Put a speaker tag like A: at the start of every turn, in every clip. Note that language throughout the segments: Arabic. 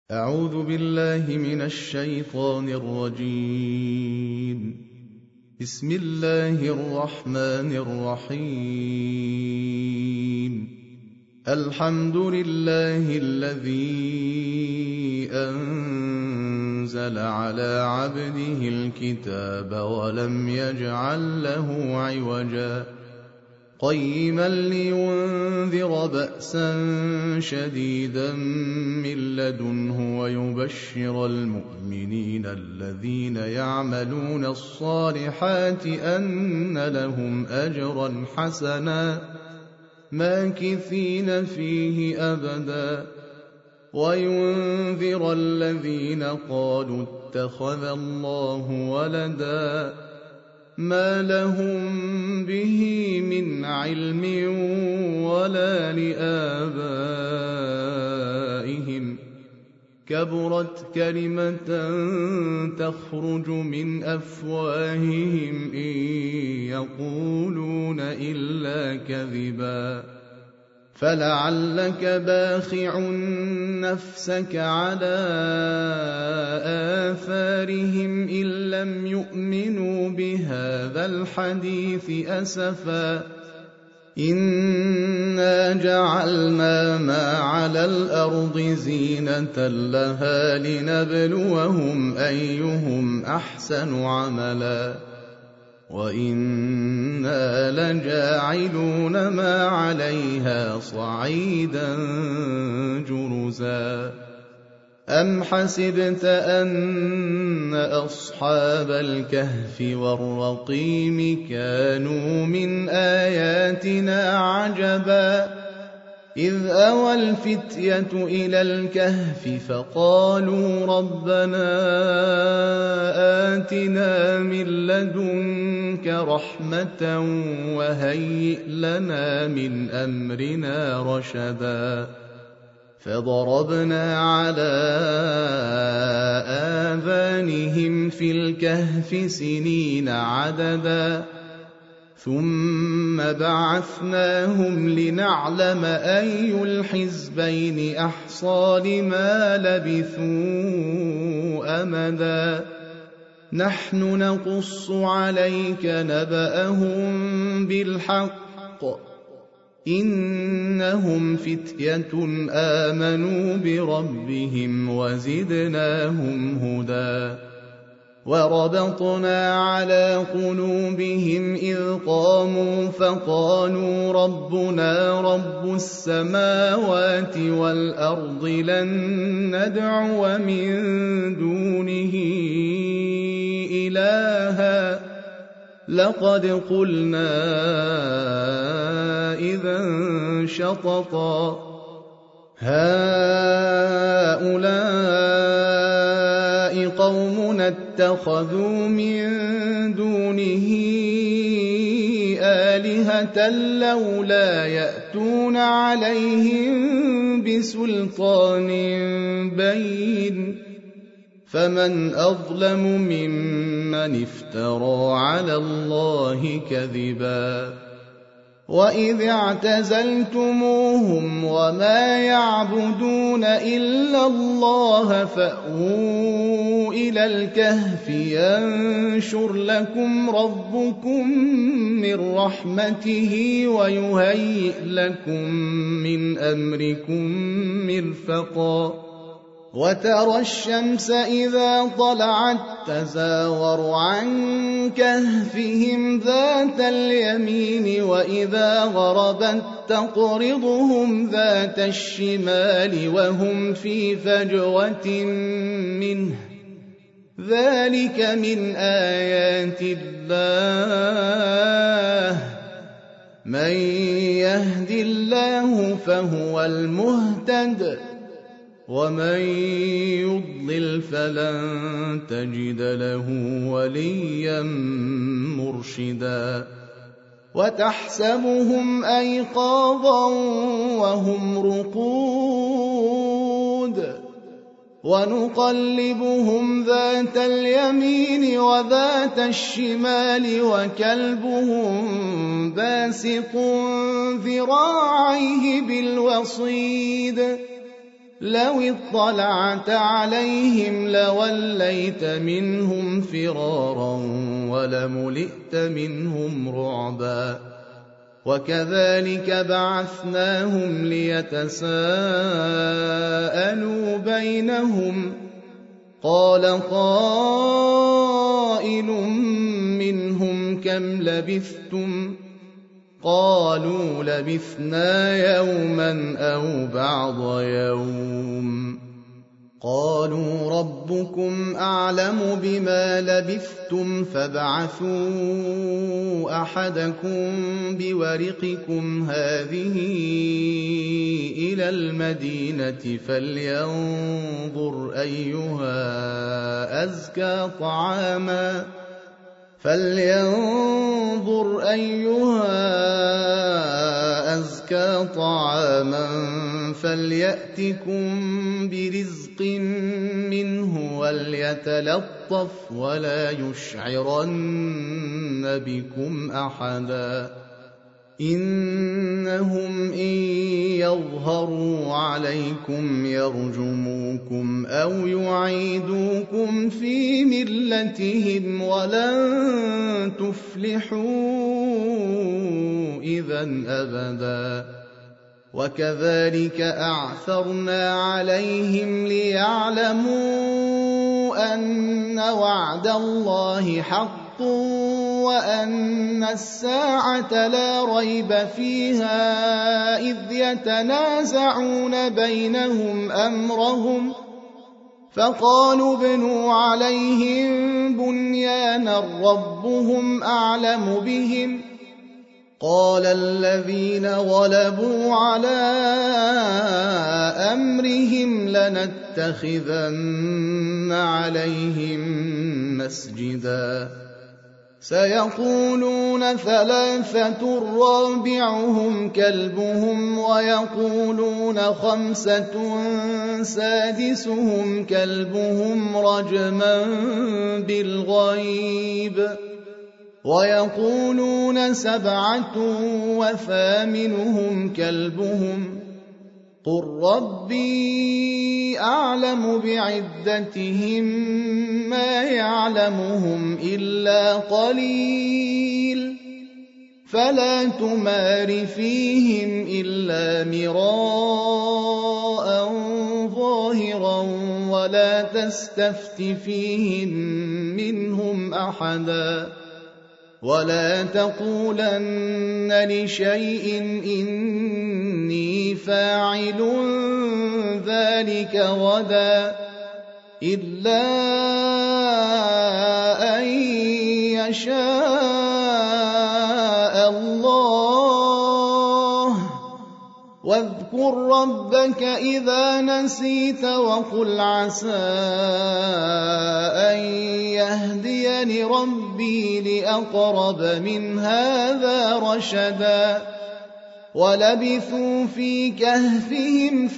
A: أعوذ بالله من الشيطان الرجيم. بسم الله الرحمن الرحيم. الحمد لله الذي أنزل على عبده الكتاب ولم يجعل له عوجا قيما لينذر بأسا شديدا من لدنه ويبشر المؤمنين الذين يعملون الصالحات أن لهم أجرا حسنا ماكثين فيه أبدا وينذر الذين قالوا اتخذ الله ولدا ما لهم به من علم ولا لآبائهم كبرت كلمة تخرج من أفواههم إن يقولون إلا كذبا فلعلك باخع نفسك على آثارهم إن لم يؤمنوا بهذا الحديث أسفا إنا جعلنا ما على الأرض زينة لها لنبلوهم أيهم أحسن عملا وإنا لجاعلون ما عليها صعيدا جرزا أم حسبت أن أصحاب الكهف والرقيم كانوا من آياتنا عجبا إذ أوى الفتية إلى الكهف فقالوا ربنا آتنا من لدنك رحمة وهيئ لنا من أمرنا رشدا فضربنا على آذانهم في الكهف سنين عددا ثم بعثناهم لنعلم أي الحزبين أحصى لما لبثوا أمدا نحن نقص عليك نبأهم بالحق إنهم فتية آمنوا بربهم وزدناهم هدى وربطنا على قلوبهم إذ قاموا فقالوا ربنا رب السماوات والأرض لن ندعو من دونه إلها لقد قلنا إذا شططا هؤلاء قومنا اتخذوا من دونه آلهة لولا يأتون عليهم بسلطان بين فمن أظلم ممن افترى على الله كذبا وإذ اعتزلتموهم وما يعبدون إلا الله فأووا إلى الكهف ينشر لكم ربكم من رحمته ويهيئ لكم من أمركم مرفقا وترى الشمس إذا طلعت تزاور عن كهفهم ذات اليمين وإذا غربت تقرضهم ذات الشمال وهم في فجوة منه ذلك من آيات الله من يهد الله فهو المهتد ومن يضلل فلن تجد له وليا مرشدا وتحسبهم أيقاظا وهم رقود ونقلبهم ذات اليمين وذات الشمال وكلبهم باسط ذراعيه بالوصيد لو اطلعت عليهم لوليت منهم فرارا ولملئت منهم رعبا وكذلك بعثناهم ليتساءلوا بينهم قال قائل منهم كم لبثتم قالوا لبثنا يوما أو بعض يوم قالوا ربكم أعلم بما لبثتم فابعثوا أحدكم بورقكم هذه إلى المدينة فلينظر أيها أزكى طعاما فليأتكم برزق منه وليتلطف ولا يشعرن بكم أحدا إنهم إن يظهروا عليكم يرجموكم أو يعيدوكم في ملتهم ولن تفلحوا إذا أبدا وكذلك أعثرنا عليهم ليعلموا أن وعد الله حق وأن الساعة لا ريب فيها إذ يتنازعون بينهم أمرهم فقالوا ابنوا عليهم بنيانا ربهم أعلم بهم قال الذين غلبوا على أمرهم لنتخذن عليهم مسجدا سيقولون ثلاثة رابعهم كلبهم ويقولون خمسة سادسهم كلبهم رجما بالغيب ويقولون سبعة وثامنهم كلبهم قل ربي أعلم بعدتهم ما يعلمهم إلا قليل فلا تمار فيهم إلا مراء ظاهرا ولا تستفت فيهم منهم أحدا ولا تقولن لشيء إني فاعل ذلك غدا إلا أن يشاء الله واذكر ربك إذا نسيت وقل عسى أن يهديني ربي لأقرب من هذا رشدا ولبثوا في كهفهم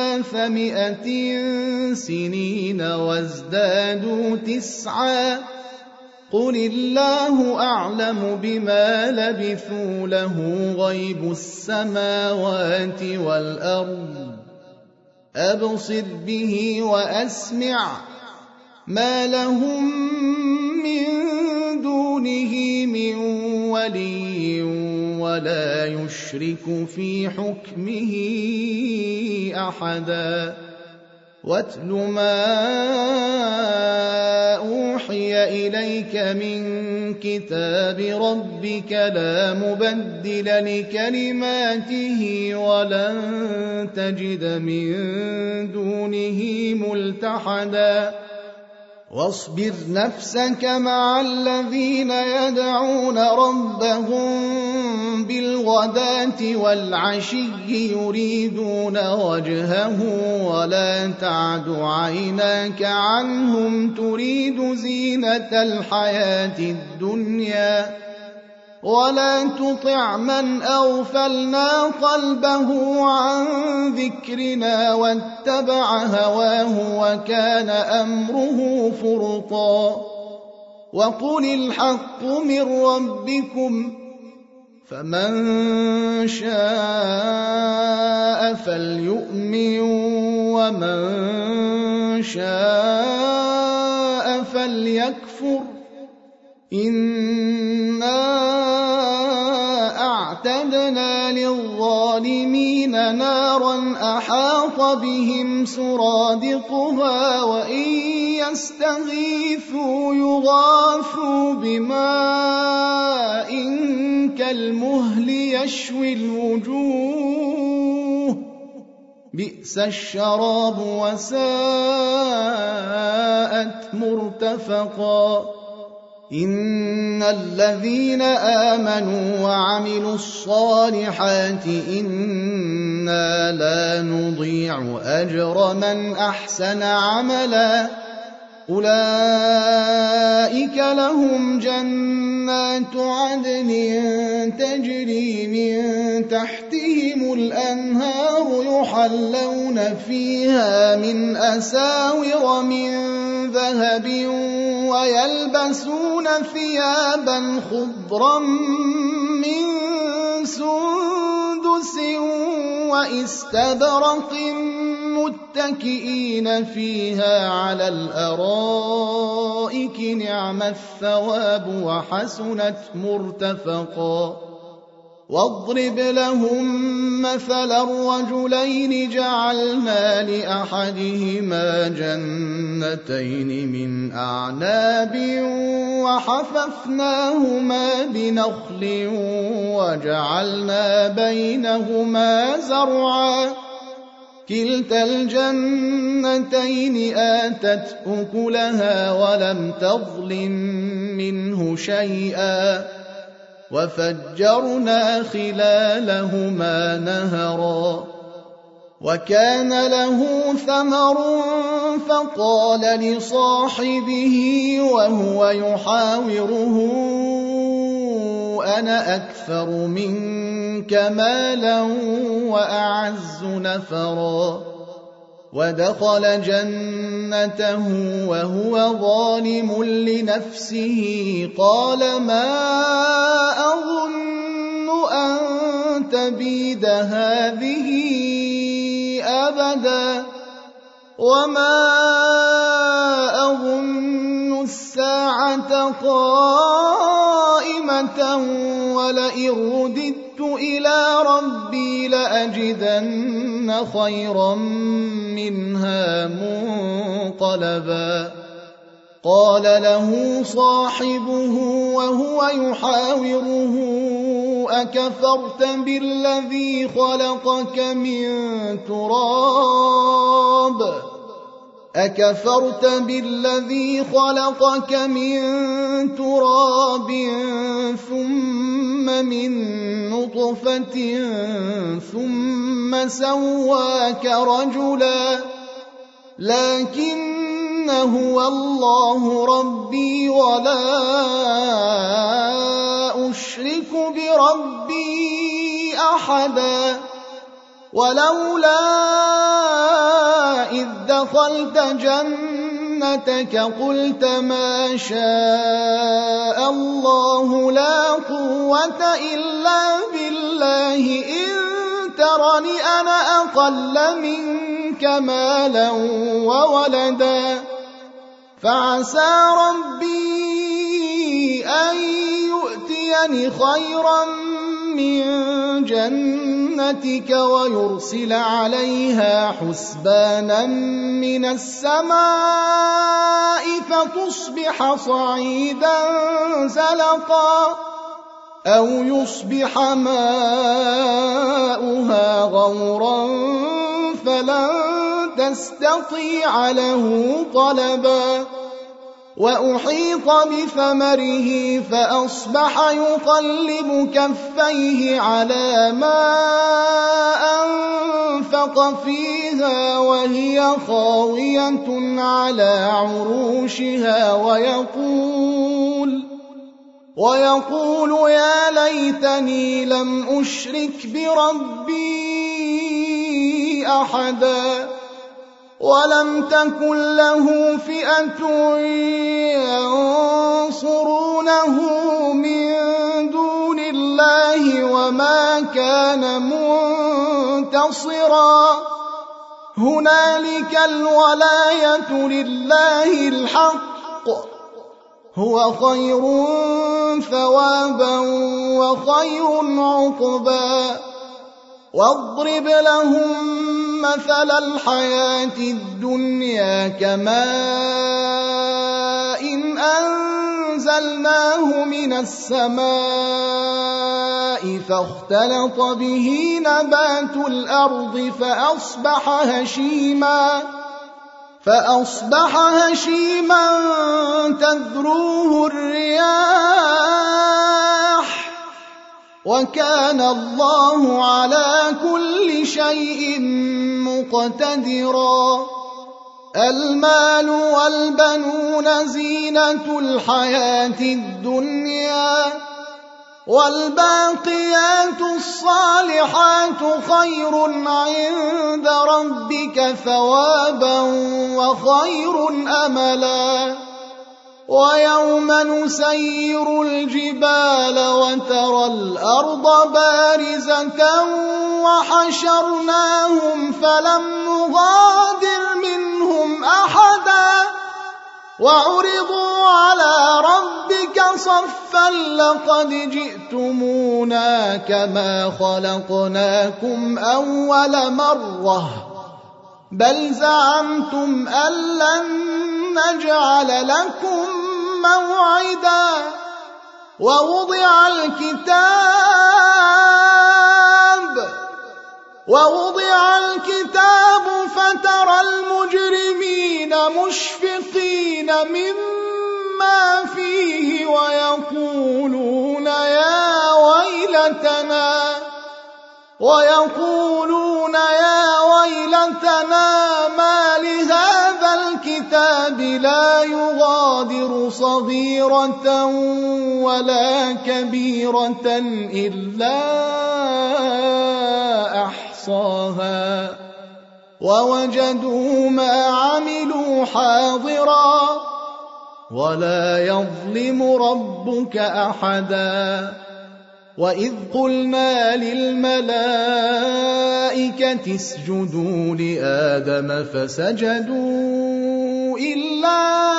A: 300 سنين وازدادوا 9 قل الله أعلم بما لبثوا له غيب السماوات والأرض أبصر به وأسمع ما لهم من دونه من ولي ولا يشرك في حكمه أحدا واتل ما أوحي إليك من كتاب ربك لا مبدل لكلماته ولن تجد من دونه ملتحدا واصبر نفسك مع الذين يدعون ربهم بالغداة والعشي يريدون وجهه ولا تعد عيناك عنهم تريد زينة الحياة الدنيا ولا تطع من أغفلنا قلبه عن ذكرنا واتبع هواه وكان أمره فرطا وقل الحق من ربكم فمن شاء فليؤمن ومن شاء فليكفر إنا أعتدنا للظالمين نارا أحاط بهم سرادقها وإن يستغيثوا يغاثوا بماء كالمهل يشوي الوجوه بئس الشراب وساءت مرتفقا إن الذين آمنوا وعملوا الصالحات إنا لا نضيع أجر من أحسن عملا أولئك لهم جنات عدن تجري من تحتهم الأنهار يحلون فيها من أساور من ذهب ويلبسون ثيابا خضرا من سندس واستبرق متكئين فيها على الأرائك نعم الثواب وحسنت مرتفقا واضرب لهم مثلا الرجلين جعلنا لأحدهما جنتين من أعناب وحففناهما بنخل وجعلنا بينهما زرعا كلتا الجنتين آتت أكلها ولم تظلم منه شيئا وفجرنا خلالهما نهرا وكان له ثمر فقال لصاحبه وهو يحاوره أنا أكثر منك مالا وأعز نفرا ودخل جنته وهو ظالم لنفسه قال ما أظن أن تبيد هذه أبدا وما أظن الساعة قائمة ولئن رددت إلى ربي لأجدن خيرا منها منقلبا قال له صاحبه وهو يحاوره أكفرت بالذي خلقك من تراب ثم من نطفة ثم سواك رجلا لكن هو الله ربي ولا أشرك بربي أحدا ولولا إذ دخلت جنتك قلت ما شاء الله لا قوة إلا بالله إن ترني أنا أقل منك مالا وولدا فعسى ربي أن يؤتيني خيرا من جنتك ويرسل عليها حسبانا من السماء فتصبح صعيدا زلقا أو يصبح ماؤها غورا فلن تستطيع له طلبا وأحيط بثمره فأصبح يقلب كفيه على ما أنفق فيها وهي خاوية على عروشها ويقول يا ليتني لم أشرك بربي أحدا ولم تكن له فئة ينصرونه من دون الله وما كان منتصرا هنالك الولاية لله الحق هو خير ثوابا وخير عقبا واضرب لهم مثل الحياة الدنيا كماء أنزلناه من السماء فاختلط به نبات الأرض فأصبح هشيما تذروه الرياح وكان الله على كل شيء مقتدرا المال والبنون زينة الحياة الدنيا والباقيات الصالحات خير عند ربك ثوابا وخير أملا ويوم نسير الجبال وترى الأرض بارزة وحشرناهم فلم نغادر منهم أحدا وعرضوا على ربك صفا لقد جئتمونا كما خلقناكم أول مرة بل زعمتم أن لن نجعل لكم موعدا ووضع الكتاب فترى المجرمين مشفقين مما فيه ويقولون يا ويلتنا ما لهذا الكتاب لا يغادر صغيرة ولا كبيرة إلا أحصاها ووجدوا ما عملوا حاضرا ولا يظلم ربك أحدا وإذ قلنا للملائكة اسجدوا لآدم فسجدوا إلا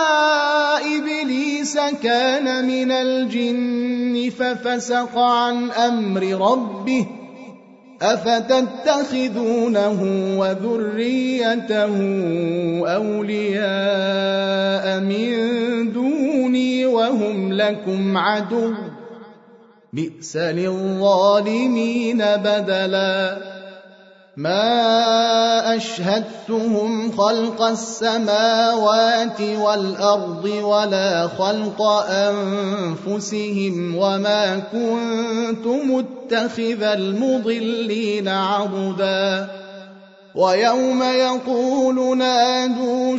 A: إبليس كان من الجن ففسق عن أمر ربه أفتتخذونه وذريته أولياء من دوني وهم لكم عدو بئس للظالمين بدلا ما أشهدتهم خلق السماوات والأرض ولا خلق أنفسهم وما كنت متخذ المضلين عضدا ويوم يقول نادوا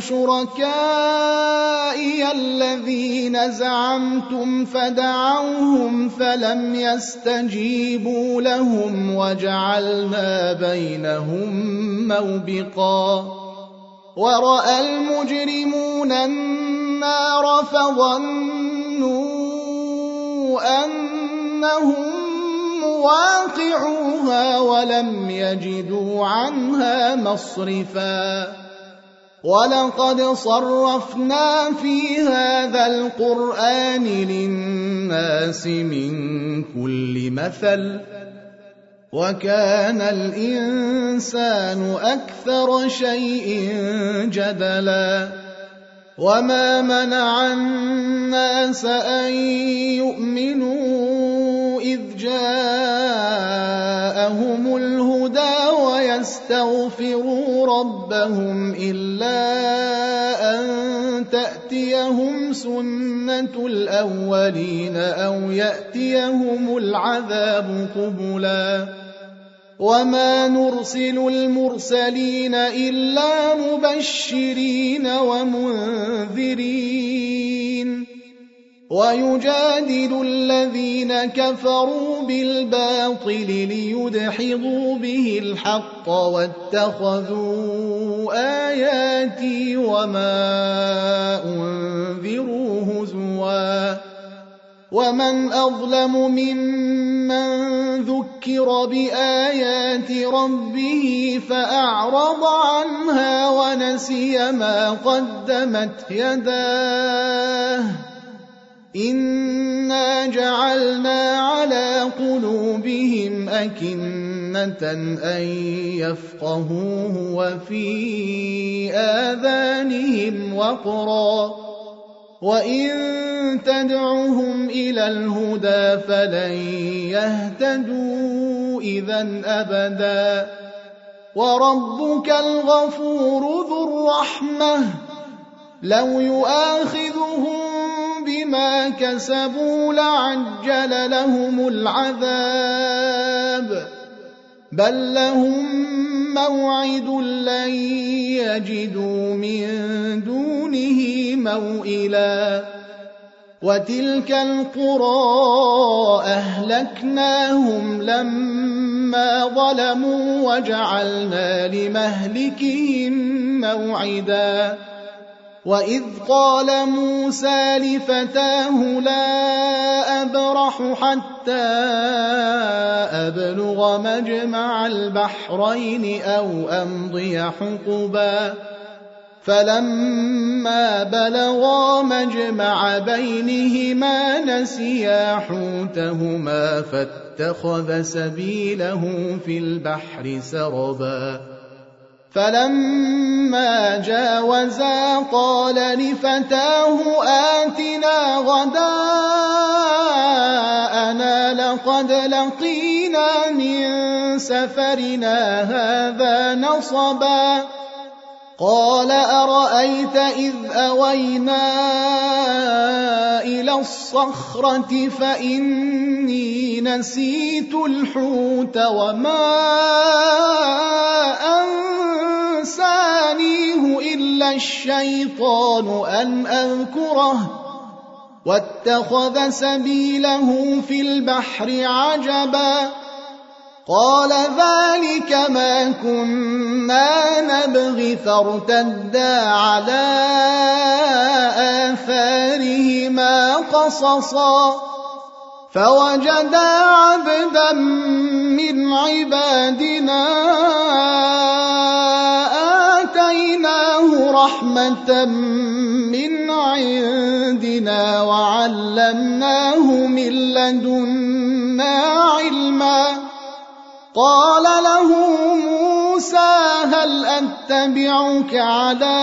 A: شركائي الذين زعمتم فدعوهم فلم يستجيبوا لهم وجعلنا بينهم موبقا ورأى المجرمون النار فظنوا أنهم مواقعوها ولم يجدوا عنها مصرفا ولقد صرفنا في هذا القرآن للناس من كل مثل وكان الإنسان أكثر شيء جدلا وما منع الناس أن يؤمنوا إذ جاءهم الهدى ويستغفروا ربهم إلا أن تأتيهم سنة الأولين أو يأتيهم العذاب قبلا وما نرسل المرسلين إلا مبشرين ومنذرين ويجادل الذين كفروا بالباطل ليدحضوا به الحق واتخذوا آياتي وما أنذروا هزوا ومن أظلم ممن ذكر بآيات ربه فأعرض عنها ونسي ما قدمت يداه إنا جعلنا على قلوبهم أكنة أن يفقهوه وفي آذانهم وقرا وإن تدعهم إلى الهدى فلن يهتدوا إذا أبدا وربك الغفور ذو الرحمة لو يؤاخذهم بما كسبوا لعجل لهم العذاب بل لهم موعد لن يجدوا من دونه موئلا وتلك القرى أهلكناهم لما ظلموا وجعلنا لمهلكهم موعدا وإذ قال موسى لفتاه لا أبرح حتى أبلغ مجمع البحرين أو أمضي حقبا فلما بلغا مجمع بينهما نسيا حوتهما فاتخذ سبيله في البحر سربا فلما جاوزا قال لفتاه آتنا غداءنا لقد لقينا من سفرنا هذا نصبا قال أرأيت إذ أوينا إلى الصخرة فإني نسيت الحوت وما أنسانيه إلا الشيطان أن أذكره واتخذ سبيله في البحر عجبا قال ذلك ما كنا نبغي فارتدا على آثارهما قصصا فوجدا عبدا من عبادنا آتيناه رحمة من عندنا وعلمناه من لدنا علما قال له موسى هل أتبعك على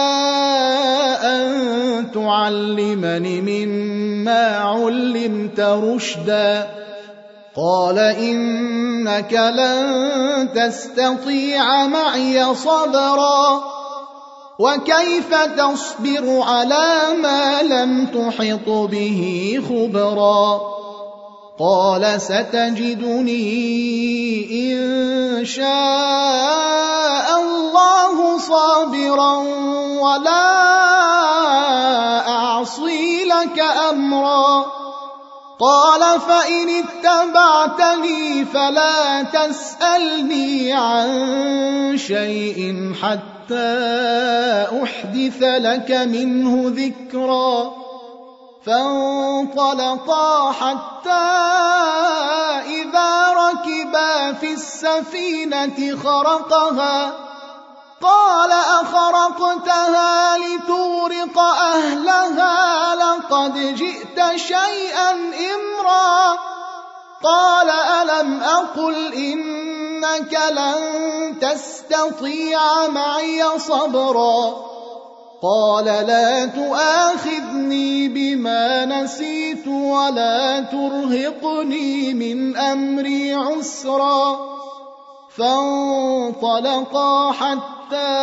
A: أن تعلمني مما علمت رشدا قال إنك لن تستطيع معي صبرا وكيف تصبر على ما لم تحط به خبرا قال ستجدني إن شاء الله صابرا ولا أعصي لك أمرا قال فإن اتبعتني فلا تسألني عن شيء حتى أحدث لك منه ذكرا فانطلقا حتى إذا ركبا في السفينة خرقها قال أخرقتها لتغرق أهلها لقد جئت شيئا إمرا قال ألم أقل إنك لن تستطيع معي صبرا قال لا تؤاخذني بما نسيت ولا ترهقني من أمري عسرا فانطلقا حتى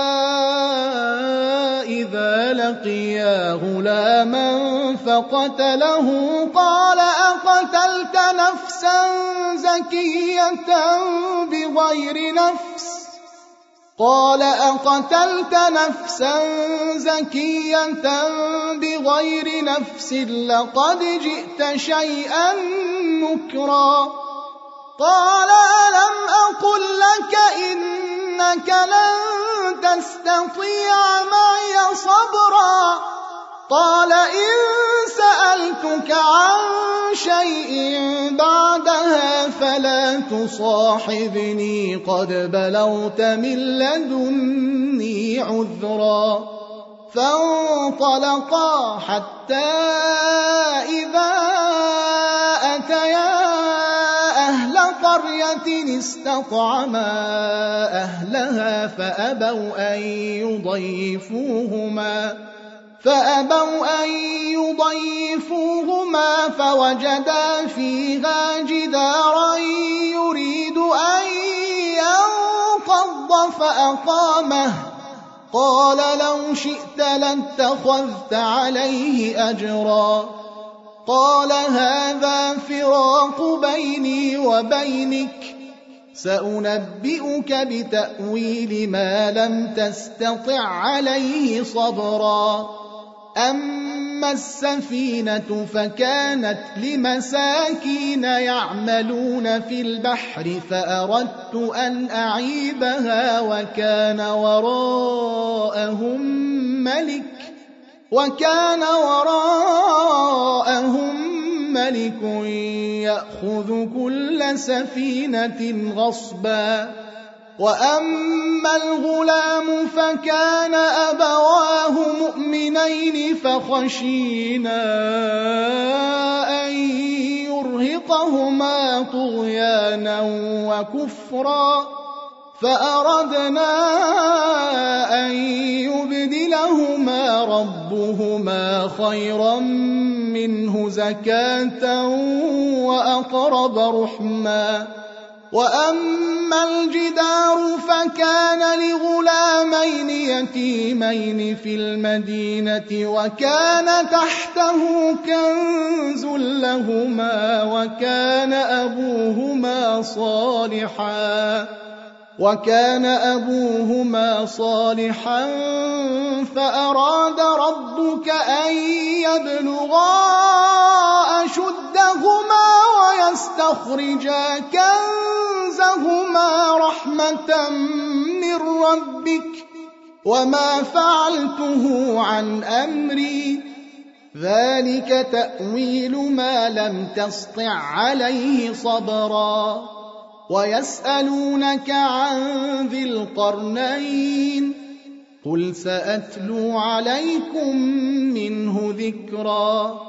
A: إذا لقيا غلاما فقتله قال أقتلت نفسا زكية بغير نفس قال أقتلت نفسا زكية بغير نفس لقد جئت شيئا نكرا قال ألم أقل لك إنك لن تستطيع معي صبرا قال إن سألتك عن شيء بعدها فلا تصاحبني قد بلغت من لدني عذرا. فانطلقا حتى إذا أتيا أهل قرية استطعما أهلها فأبوا أن يضيفوهما فوجدا فيها جدارا يريد أن ينقض فأقامه. قال لو شئت لاتخذت عليه أجرا. قال هذا فراق بيني وبينك، سأنبئك بتأويل ما لم تستطع عليه صبرا. أما السفينة فكانت لمساكين يعملون في البحر فأردت أن أعيبها وكان وراءهم ملك يأخذ كل سفينة غصبا. وأما الغلام فكان أبواه مؤمنين فخشينا أن يرهقهما طغيانا وكفرا، فأردنا أن يبدلهما ربهما خيرا منه زكاة وأقرب رحما. وأما الجدار فكان لغلامين يتيمين في المدينة وكان تحته كنز لهما وكان أبوهما صالحا فأراد ربك أن يبلغا أشدهما ويستخرجا كنزهما رحمة من ربك وما فعلته عن أمري، ذلك تأويل ما لم تسطع عليه صبرا. ويسألونك عن ذي القرنين قل سأتلو عليكم منه ذكرا.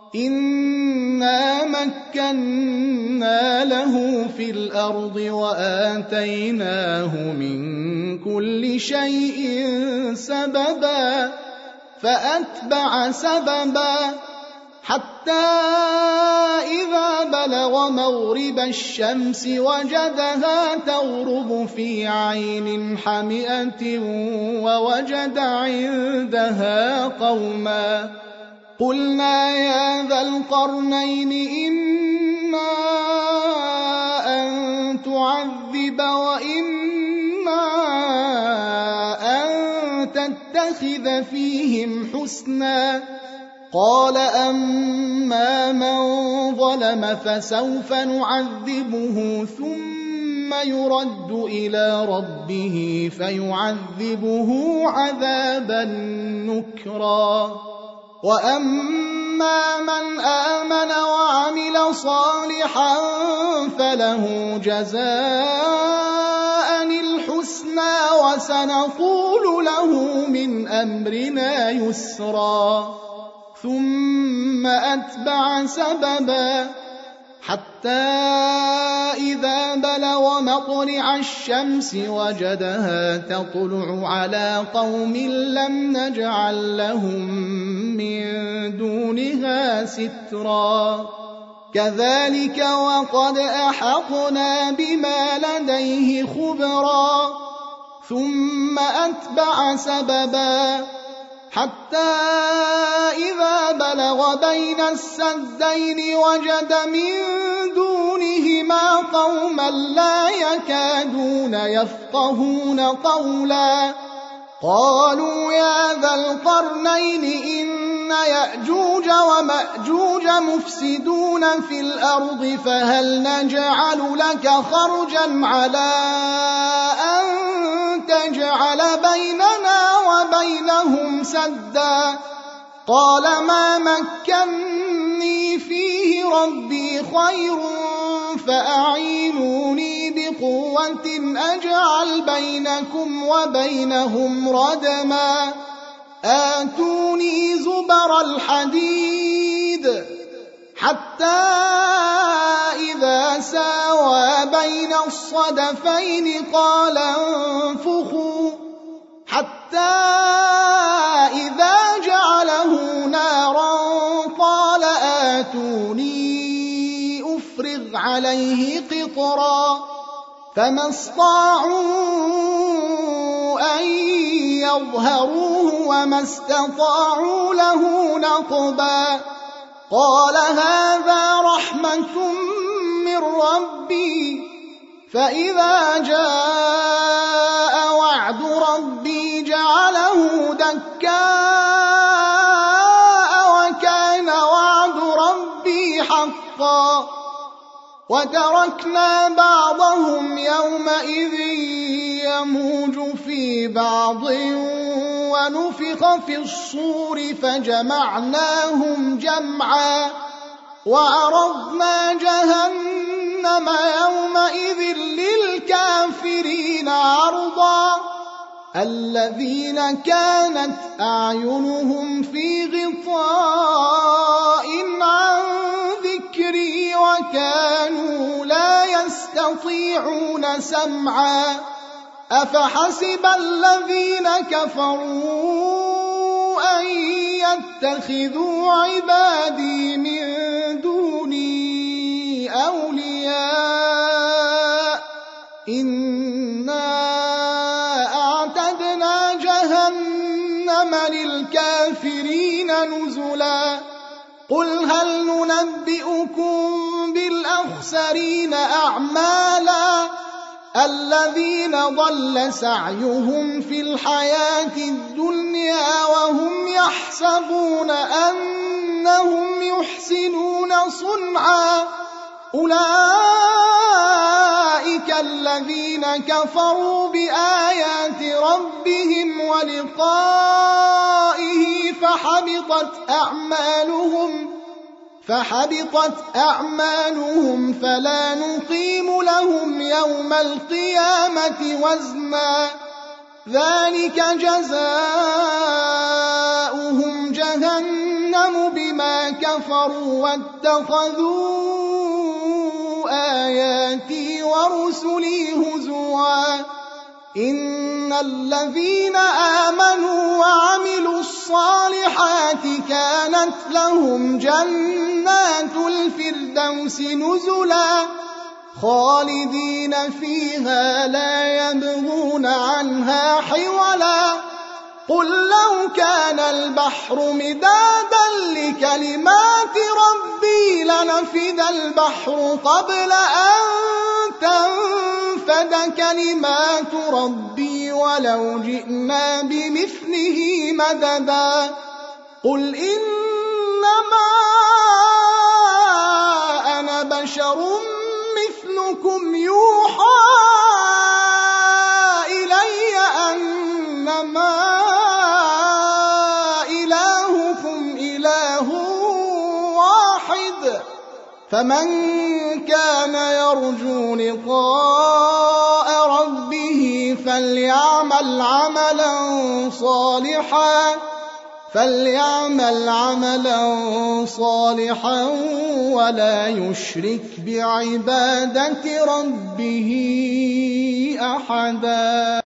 A: إنا مكنا له في الأرض وآتيناه من كل شيء سببا فأتبع سببا حتى إذا بلغ مغرب الشمس وجدها تغرب في عين حمئة ووجد عندها قوما. قلنا يا ذا القرنين إما أن تعذب وإما أن تتخذ فيهم حسنا. قال أما من ظلم فسوف نعذبه ثم يرد إلى ربه فيعذبه عذابا نكرا. وأما من آمن وعمل صالحا فله جزاء الحسنى وسنقول له من أمرنا يسرا. ثم أتبع سببا حتى إذا بلغ مطلع الشمس وجدها تطلع على قوم لم نجعل لهم من دونها سترا. كذلك وقد أحطنا بما لديه خبرا. ثم أتبع سببا حتى إذا بلغ بين السدين وجد من دونهما قوما لا يكادون يفقهون قولا. قالوا يا ذا القرنين إن يأجوج ومأجوج مفسدون في الأرض فهل نجعل لك خرجا على أن تجعل بيننا وبينهم سدا قال ما مكني فيه ربي خير فأعينوني بقوة أجعل بينكم وبينهم ردما آتوني زبر الحديد حتى إذا ساوى بين الصدفين قال انفخوا حتى إذا جعله نارا قال آتوني أفرغ عليه قطرا فما استطاعوا أن يظهروه وما استطاعوا له نقبا قال هذا رحمة من ربي فإذا جاء وعد ربي جعله دكاء وكان وعد ربي حقا وتركنا بعضهم يومئذ يموج في بعض ونفخ في الصور فجمعناهم جمعا وعرضنا جهنم يومئذ للكافرين عرضا الذين كانت أعينهم في غطاء عن ذكري وكانوا لا يستطيعون سمعا أفحسب الذين كفروا أن يتخذوا عبادي من دوني أولياء إنا أعتدنا جهنم للكافرين نزلا قل هل ننبئكم بالأخسرين أعمالا الذين ضل سعيهم في الحياة الدنيا وهم يحسبون أنهم يحسنون صنعا أولئك الذين كفروا بآيات ربهم ولقائه فحبطت أعمالهم فلا نقيم لهم يوم القيامة وزنا ذلك جزاؤهم جهنم بما كفروا واتخذوا آياتي ورسلي هزوا إن الذين آمنوا وعملوا الصالحات كانت لهم جنات الفردوس نزلا خالدين فيها لا يبغون عنها حولا قل لو كان البحر مدادا لكلمات ربي لنفد البحر قبل أن تنفد كلمات ربي ولو جئنا بمثله مددا قل إنما أنا بشر مثلكم يوحى إلي أنما إلهكم إله واحد فمن كان يرجو لقاء ربه فليعمل عملا صالحا ولا يشرك بعبادة ربه أحدا.